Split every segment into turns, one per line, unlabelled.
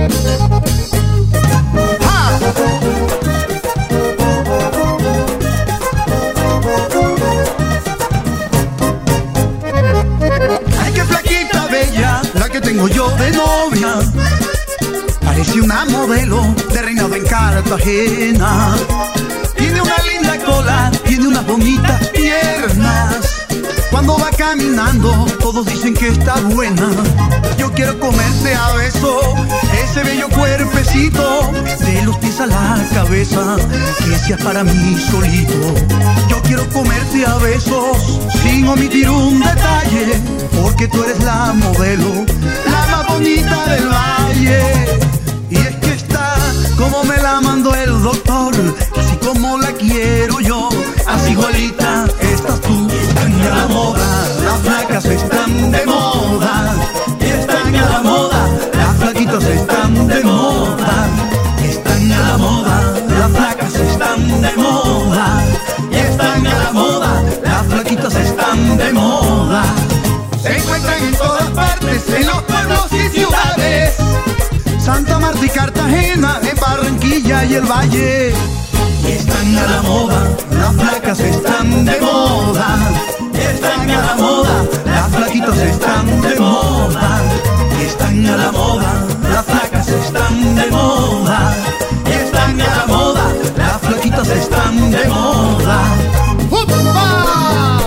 Ay, qué flaquita bella la que tengo yo de novia. Parece una modelo de reinado en Cartagena. Tiene una linda cola, tiene unas bonitas piernas. Cuando va caminando todos dicen que está buena. Yo quiero comerte a beso ese bello cuerpecito, de los pies a la cabeza, que seas para mí solito. Yo quiero comerte a besos sin omitir un detalle, porque tú eres la modelo, la más bonita del valle. Y es que está como me la mandó el doctor, así como la quiero yo, así igualita estás tú. Están a la moda, las flacas están de moda. Y están a la moda, las flaquitas están de moda. Están a la moda, las flacas están de moda. Y están a la moda, las flaquitas están de moda. Se encuentran en todas partes, en los pueblos y ciudades, Santa Marta y Cartagena, en Barranquilla y el Valle. Y están a la moda, las flacas están de moda. Y están a la moda, las flaquitas están de moda. Y están a la moda, las flacas están de moda. Y están a la moda, las flaquitas están de moda. ¡Upa!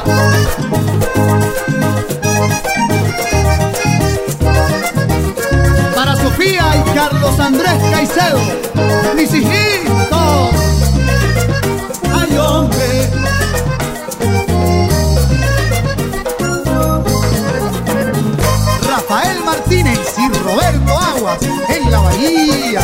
Para Sofía y Carlos Andrés Caicedo, mis hijitos.
¡Ay, hombre!
Rafael Martínez y Roberto Aguas en la Bahía.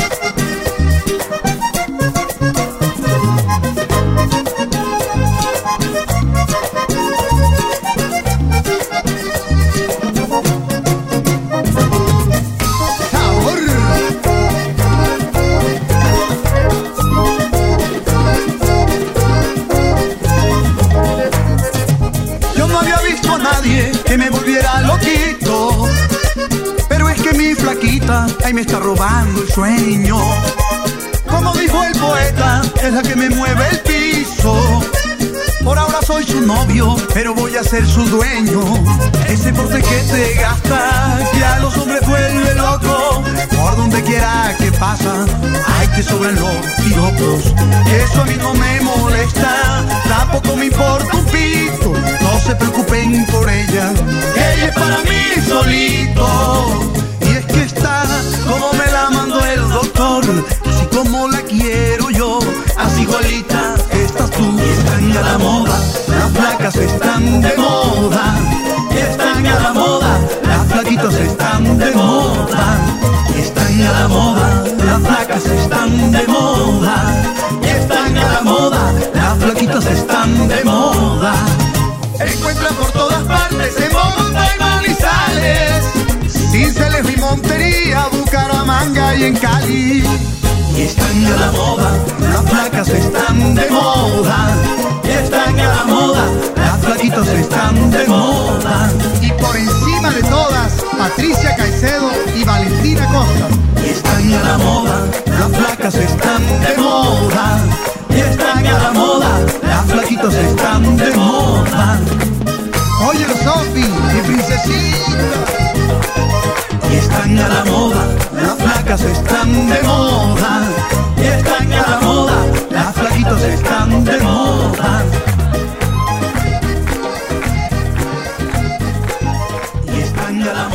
Que me volviera loquito, pero es que mi flaquita ahí me está robando el sueño. Como dijo el poeta, es la que me mueve el piso. Por ahora soy su novio, pero voy a ser su dueño. Ese porte que te gasta, que a los hombres vuelve loco. Por donde quiera que pasa, ay, que sobran los piropos. Eso a mí no me molesta, tampoco me importa un pito. No se preocupen por ella, ella es para mí solito. Y es que está como me la mandó el doctor, así como la quiero yo, así igualita estás tú. Y están a la moda, las flacas están de moda. Y están a la moda, las flaquitas están de moda. Y están a la moda, las flacas están de moda. Y están a la moda, las flaquitas están de moda. Se encuentran por todas partes, en Bogotá y Manizales, Cinceles y Montería, Bucaramanga y en Cali. Y están a la moda, las flacas están de moda. Y están a la moda, las flaquitas están de moda.
Y por encima de todas, Patricia Caicedo y Valentina Costa.
Y están a la moda, las flacas están de moda. Y están a la moda, las flaquitas están de moda.
Oye, Sofi, mi princesita.
Y están a la moda, las flacas están de moda. Y están a la moda, las flaquitas están de moda. Y están a la moda.